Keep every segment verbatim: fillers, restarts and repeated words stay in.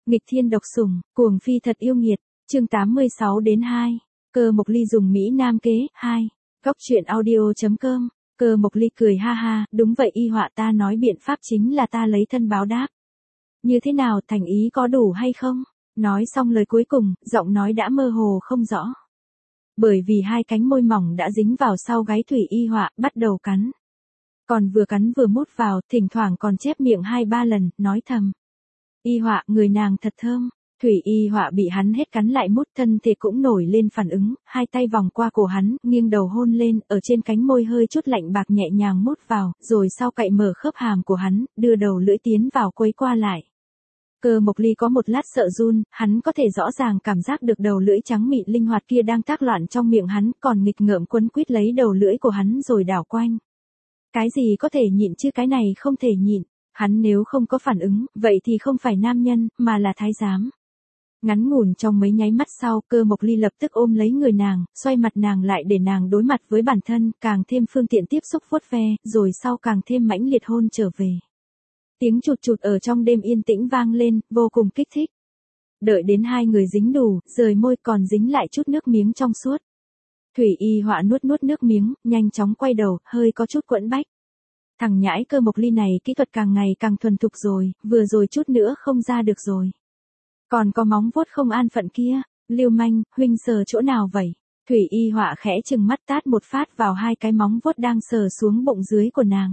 Nghịch thiên độc sủng, cuồng phi thật yêu nghiệt, chương tám mươi sáu đến hai. Cơ Mộc Ly dùng Mỹ Nam kế, hai. Góc truyện audio.com, Cơ Mộc Ly cười ha ha, đúng vậy y họa ta nói biện pháp chính là ta lấy thân báo đáp. Như thế nào thành ý có đủ hay không? Nói xong lời cuối cùng, giọng nói đã mơ hồ không rõ. Bởi vì hai cánh môi mỏng đã dính vào sau gáy Thủy Y Họa, bắt đầu cắn. Còn vừa cắn vừa mút vào, thỉnh thoảng còn chép miệng hai ba lần, nói thầm. Y Họa, người nàng thật thơm. Thủy Y Họa bị hắn hết cắn lại mút, thân thể cũng nổi lên phản ứng, hai tay vòng qua cổ hắn, nghiêng đầu hôn lên, ở trên cánh môi hơi chút lạnh bạc nhẹ nhàng mút vào, rồi sau cậy mở khớp hàm của hắn, đưa đầu lưỡi tiến vào quấy qua lại. Cơ Mộc Ly có một lát sợ run, hắn có thể rõ ràng cảm giác được đầu lưỡi trắng mịn linh hoạt kia đang tác loạn trong miệng hắn, còn nghịch ngợm quấn quýt lấy đầu lưỡi của hắn rồi đảo quanh. Cái gì có thể nhịn chứ cái này không thể nhịn, hắn nếu không có phản ứng, vậy thì không phải nam nhân, mà là thái giám. Ngắn ngủn trong mấy nháy mắt sau, Cơ Mộc Ly lập tức ôm lấy người nàng, xoay mặt nàng lại để nàng đối mặt với bản thân, càng thêm phương tiện tiếp xúc vuốt ve, rồi sau càng thêm mãnh liệt hôn trở về. Tiếng chụt chụt ở trong đêm yên tĩnh vang lên, vô cùng kích thích. Đợi đến hai người dính đủ, rời môi còn dính lại chút nước miếng trong suốt. Thủy Y Họa nuốt nuốt nước miếng, nhanh chóng quay đầu, hơi có chút quẫn bách. Thằng nhãi Cơ Mộc Ly này kỹ thuật càng ngày càng thuần thục rồi, vừa rồi chút nữa không ra được rồi. Còn có móng vuốt không an phận kia, lưu manh, huynh sờ chỗ nào vậy? Thủy Y Họa khẽ chừng mắt tát một phát vào hai cái móng vuốt đang sờ xuống bụng dưới của nàng.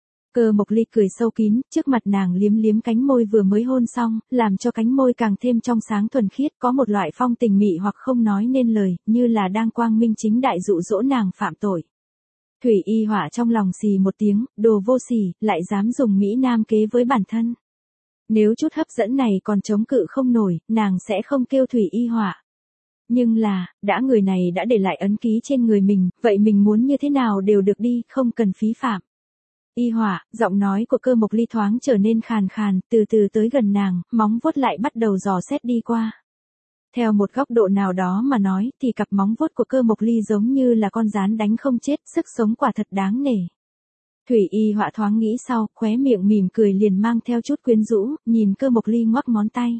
Cơ Mộc Ly cười sâu kín, trước mặt nàng liếm liếm cánh môi vừa mới hôn xong, làm cho cánh môi càng thêm trong sáng thuần khiết, có một loại phong tình mị hoặc không nói nên lời, như là đang quang minh chính đại dụ dỗ nàng phạm tội. Thủy Y Họa trong lòng xì một tiếng, đồ vô sỉ, lại dám dùng Mỹ Nam kế với bản thân. Nếu chút hấp dẫn này còn chống cự không nổi, nàng sẽ không kêu Thủy Y Họa. Nhưng là, đã người này đã để lại ấn ký trên người mình, vậy mình muốn như thế nào đều được đi, không cần phí phạm. Y Họa, giọng nói của Cơ Mộc Ly thoáng trở nên khàn khàn, từ từ tới gần nàng, móng vuốt lại bắt đầu dò xét đi qua. Theo một góc độ nào đó mà nói, thì cặp móng vuốt của Cơ Mộc Ly giống như là con gián đánh không chết, sức sống quả thật đáng nể. Thủy Y Họa thoáng nghĩ sau, khóe miệng mỉm cười liền mang theo chút quyến rũ, nhìn Cơ Mộc Ly ngoắc ngón tay.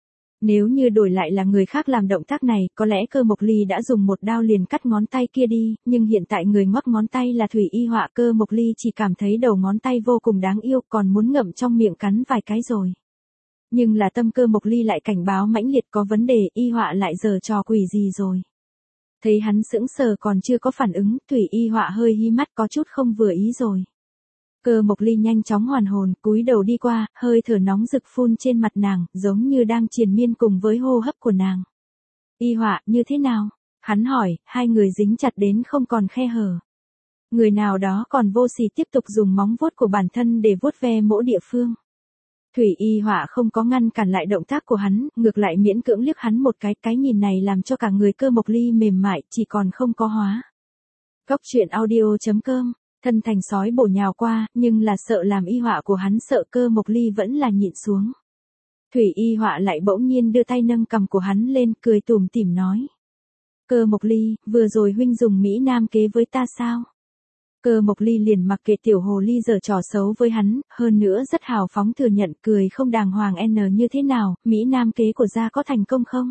Nếu như đổi lại là người khác làm động tác này, có lẽ Cơ Mộc Ly đã dùng một đao liền cắt ngón tay kia đi, nhưng hiện tại người ngoắc ngón tay là Thủy Y Họa, Cơ Mộc Ly chỉ cảm thấy đầu ngón tay vô cùng đáng yêu, còn muốn ngậm trong miệng cắn vài cái rồi. Nhưng là tâm Cơ Mộc Ly lại cảnh báo mãnh liệt có vấn đề, Y Họa lại giở trò quỷ gì rồi. Thấy hắn sững sờ còn chưa có phản ứng, Thủy Y Họa hơi hí mắt có chút không vừa ý rồi. Cơ Mộc Ly nhanh chóng hoàn hồn, cúi đầu đi qua, hơi thở nóng rực phun trên mặt nàng, giống như đang triền miên cùng với hô hấp của nàng. Y Họa, như thế nào? Hắn hỏi, hai người dính chặt đến không còn khe hở. Người nào đó còn vô sỉ tiếp tục dùng móng vuốt của bản thân để vuốt ve mỗi địa phương. Thủy Y Họa không có ngăn cản lại động tác của hắn, ngược lại miễn cưỡng liếc hắn một cái, cái nhìn này làm cho cả người Cơ Mộc Ly mềm mại, chỉ còn không có hóa. Góc truyện audio.com, thân thành sói bổ nhào qua, nhưng là sợ làm Y Họa của hắn sợ, Cơ Mộc Ly vẫn là nhịn xuống. Thủy Y Họa lại bỗng nhiên đưa tay nâng cằm của hắn lên, cười tủm tỉm nói. Cơ Mộc Ly, vừa rồi huynh dùng Mỹ Nam kế với ta sao? Cơ Mộc Ly liền mặc kệ tiểu hồ ly giở trò xấu với hắn, hơn nữa rất hào phóng thừa nhận, cười không đàng hoàng n như thế nào, Mỹ Nam kế của gia có thành công không?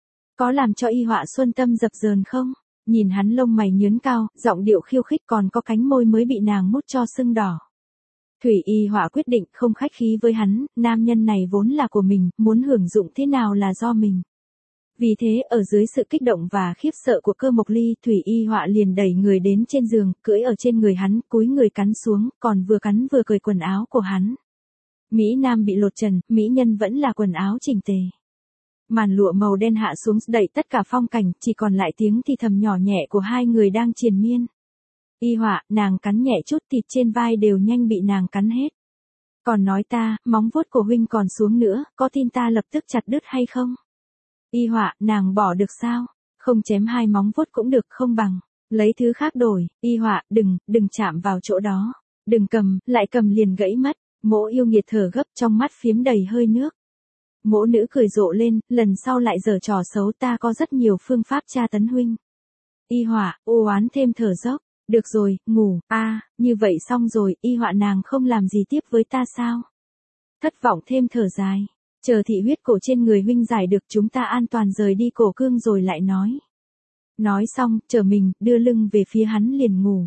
Có làm cho Y Họa xuân tâm dập dờn không? Nhìn hắn lông mày nhướn cao, giọng điệu khiêu khích, còn có cánh môi mới bị nàng mút cho sưng đỏ. Thủy Y Họa quyết định không khách khí với hắn, nam nhân này vốn là của mình, muốn hưởng dụng thế nào là do mình. Vì thế ở dưới sự kích động và khiếp sợ của Cơ Mộc Ly, Thủy Y Họa liền đẩy người đến trên giường, cưỡi ở trên người hắn, cúi người cắn xuống, còn vừa cắn vừa cởi quần áo của hắn. Mỹ Nam bị lột trần, mỹ nhân vẫn là quần áo chỉnh tề. Màn lụa màu đen hạ xuống đậy tất cả phong cảnh, chỉ còn lại tiếng thì thầm nhỏ nhẹ của hai người đang triền miên. Y Họa, nàng cắn nhẹ chút, thịt trên vai đều nhanh bị nàng cắn hết. Còn nói ta, móng vuốt của huynh còn xuống nữa, có tin ta lập tức chặt đứt hay không? Y Họa, nàng bỏ được sao? Không chém hai móng vuốt cũng được, không bằng lấy thứ khác đổi. Y Họa, đừng, đừng chạm vào chỗ đó. Đừng cầm, lại cầm liền gãy mất. Mỗ yêu nghiệt thở gấp, trong mắt phiếm đầy hơi nước. Mỗ nữ cười rộ lên, lần sau lại giở trò xấu, ta có rất nhiều phương pháp tra tấn huynh. Y Họa, ô oán thêm thở dốc. Được rồi, ngủ, a à, như vậy xong rồi, Y Họa nàng không làm gì tiếp với ta sao? Thất vọng thêm thở dài. Chờ thị huyết cổ trên người huynh giải được chúng ta an toàn rời đi cổ cương rồi lại nói. Nói xong, trở mình, đưa lưng về phía hắn liền ngủ.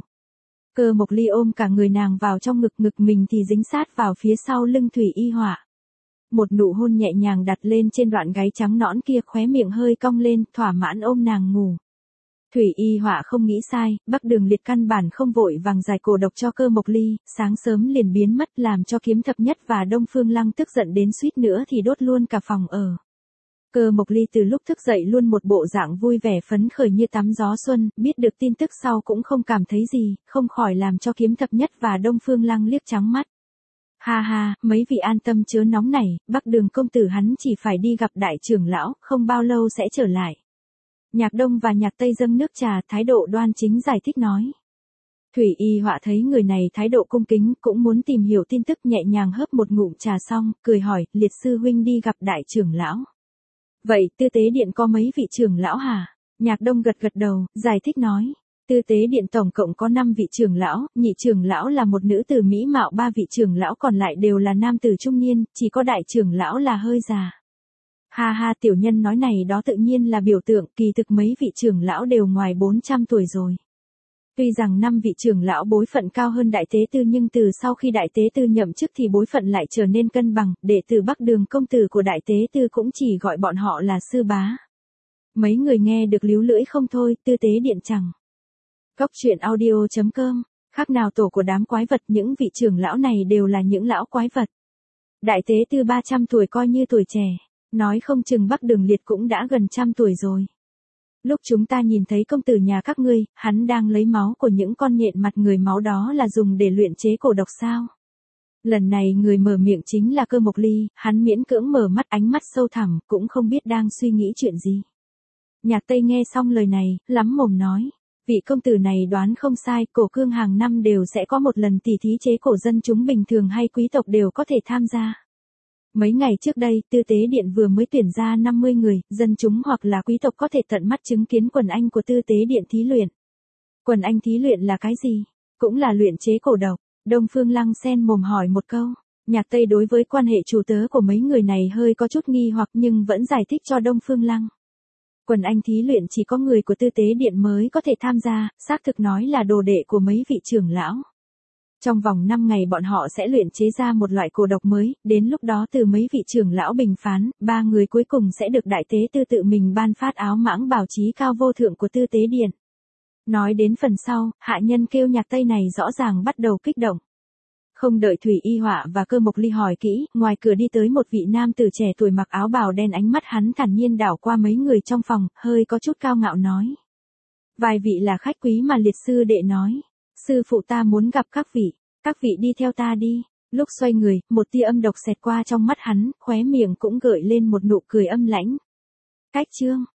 Cơ Mộc Ly ôm cả người nàng vào trong ngực, ngực mình thì dính sát vào phía sau lưng Thủy Y Họa. Một nụ hôn nhẹ nhàng đặt lên trên đoạn gáy trắng nõn kia, khóe miệng hơi cong lên, thỏa mãn ôm nàng ngủ. Thủy Y Họa không nghĩ sai, Bắc Đường Liệt căn bản không vội vàng giải cổ độc cho Cơ Mộc Ly, sáng sớm liền biến mất làm cho Kiếm Thập Nhất và Đông Phương Lăng tức giận đến suýt nữa thì đốt luôn cả phòng ở. Cơ Mộc Ly từ lúc thức dậy luôn một bộ dạng vui vẻ phấn khởi như tắm gió xuân, biết được tin tức sau cũng không cảm thấy gì, không khỏi làm cho Kiếm Thập Nhất và Đông Phương Lăng liếc trắng mắt. Ha ha, mấy vị an tâm chớ nóng nảy, Bắc Đường công tử hắn chỉ phải đi gặp đại trưởng lão, không bao lâu sẽ trở lại. Nhạc Đông và Nhạc Tây dâng nước trà, thái độ đoan chính giải thích nói. Thủy Y Họa thấy người này thái độ cung kính, cũng muốn tìm hiểu tin tức, nhẹ nhàng hớp một ngụm trà xong, cười hỏi, Liệt sư huynh đi gặp đại trưởng lão. Vậy Tư Tế Điện có mấy vị trưởng lão hả? Nhạc Đông gật gật đầu, giải thích nói. Tư Tế Điện tổng cộng có năm vị trưởng lão, nhị trưởng lão là một nữ tử mỹ mạo, ba vị trưởng lão còn lại đều là nam tử trung niên, chỉ có đại trưởng lão là hơi già. Ha ha, tiểu nhân nói này đó tự nhiên là biểu tượng, kỳ thực mấy vị trưởng lão đều ngoài bốn trăm tuổi rồi. Tuy rằng năm vị trưởng lão bối phận cao hơn đại tế tư nhưng từ sau khi đại tế tư nhậm chức thì bối phận lại trở nên cân bằng, đệ tử Bắc Đường công tử của đại tế tư cũng chỉ gọi bọn họ là sư bá. Mấy người nghe được líu lưỡi không thôi, Tư Tế Điện chẳng. Góc truyện audio chấm com, khác nào tổ của đám quái vật, những vị trưởng lão này đều là những lão quái vật. Đại tế tư ba trăm tuổi coi như tuổi trẻ, nói không chừng Bắc Đường Liệt cũng đã gần trăm tuổi rồi. Lúc chúng ta nhìn thấy công tử nhà các ngươi, hắn đang lấy máu của những con nhện mặt người, máu đó là dùng để luyện chế cổ độc sao? Lần này người mở miệng chính là Cơ Mộc Ly, hắn miễn cưỡng mở mắt, ánh mắt sâu thẳm, cũng không biết đang suy nghĩ chuyện gì. Nhạc Tây nghe xong lời này, lắm mồm nói. Vị công tử này đoán không sai, cổ cương hàng năm đều sẽ có một lần tỷ thí chế cổ, dân chúng bình thường hay quý tộc đều có thể tham gia. Mấy ngày trước đây, Tư Tế Điện vừa mới tuyển ra năm mươi người, dân chúng hoặc là quý tộc có thể tận mắt chứng kiến quần anh của Tư Tế Điện thí luyện. Quần anh thí luyện là cái gì? Cũng là luyện chế cổ độc. Đông Phương Lăng xen mồm hỏi một câu. Nhạc Tây đối với quan hệ chủ tớ của mấy người này hơi có chút nghi hoặc nhưng vẫn giải thích cho Đông Phương Lăng. Quần anh thí luyện chỉ có người của Tư Tế Điện mới có thể tham gia, xác thực nói là đồ đệ của mấy vị trưởng lão. Trong vòng năm ngày bọn họ sẽ luyện chế ra một loại cổ độc mới, đến lúc đó từ mấy vị trưởng lão bình phán, ba người cuối cùng sẽ được đại tế tư tự mình ban phát áo mãng bảo chí cao vô thượng của Tư Tế Điện. Nói đến phần sau, hạ nhân kêu Nhạc Tây này rõ ràng bắt đầu kích động. Không đợi Thủy Y Họa và Cơ Mộc Ly hỏi kỹ, ngoài cửa đi tới một vị nam tử trẻ tuổi mặc áo bào đen, ánh mắt hắn thản nhiên đảo qua mấy người trong phòng, hơi có chút cao ngạo nói. Vài vị là khách quý mà Liệt sư đệ nói. Sư phụ ta muốn gặp các vị, các vị đi theo ta đi. Lúc xoay người, một tia âm độc xẹt qua trong mắt hắn, khóe miệng cũng gợi lên một nụ cười âm lãnh. Cách chương.